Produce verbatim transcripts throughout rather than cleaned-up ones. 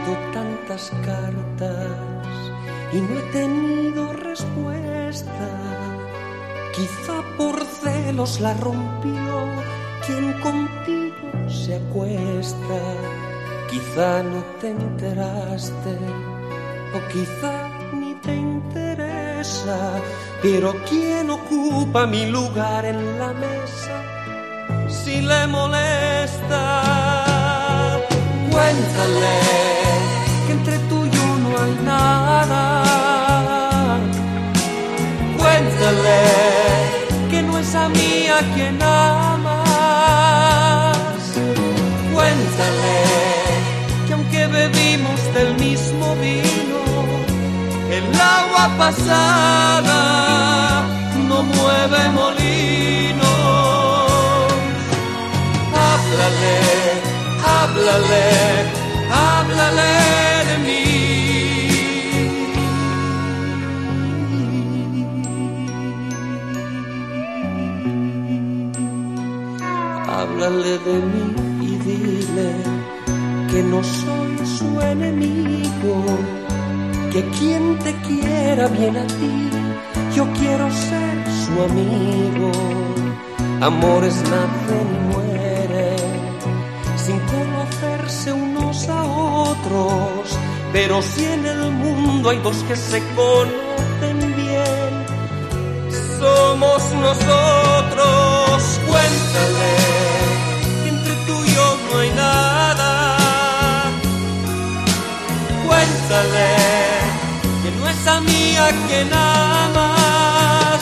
tantas cartas y no he tenido respuesta. Quizá por celos la rompió quien contigo se acuesta. Quizá no te enteraste o quizá ni te interesa, pero ¿quién ocupa mi lugar en la mesa si le molesta? Cuéntale que entre tú y yo no hay nada. Cuéntale que no es a mí a quien amas. Cuéntale que aunque bebimos del mismo vino, el agua pasada no mueve molinos. Háblale, háblale, háblale de mí. Háblale de mí y dile que no soy su enemigo, que quien te quiera bien a ti, yo quiero ser su amigo. Amores nacen y mueren sin conocerse unos a otros, pero si en el mundo hay dos que se conocen bien, somos nosotros. Cuéntale que entre tú y yo no hay nada. Cuéntale que no es a mí a quien amas.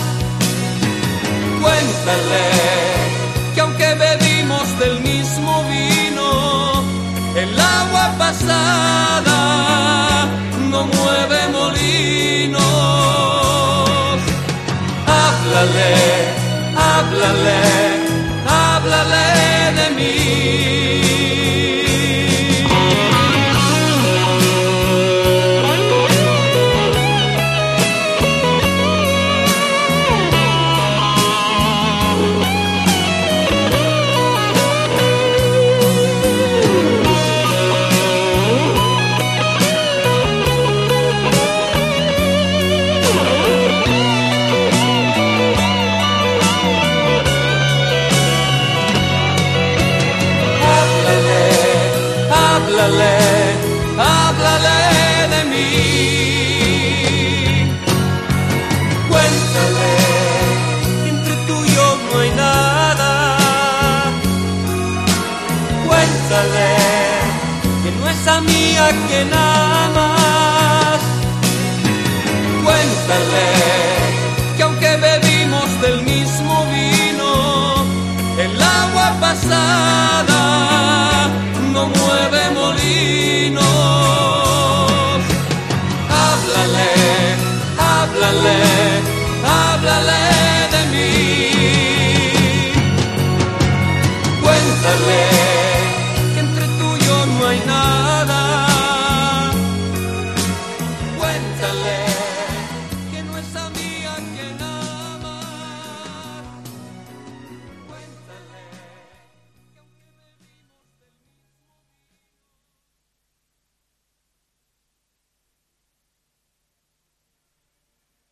Cuéntale que aunque bebimos del mismo vino, el agua pasada no mueve molinos. Háblale, háblale, háblale de mí. Háblale, háblale de mí. Cuéntale que entre tú y yo no hay nada. Cuéntale que no es a mí a quien amas. Cuéntale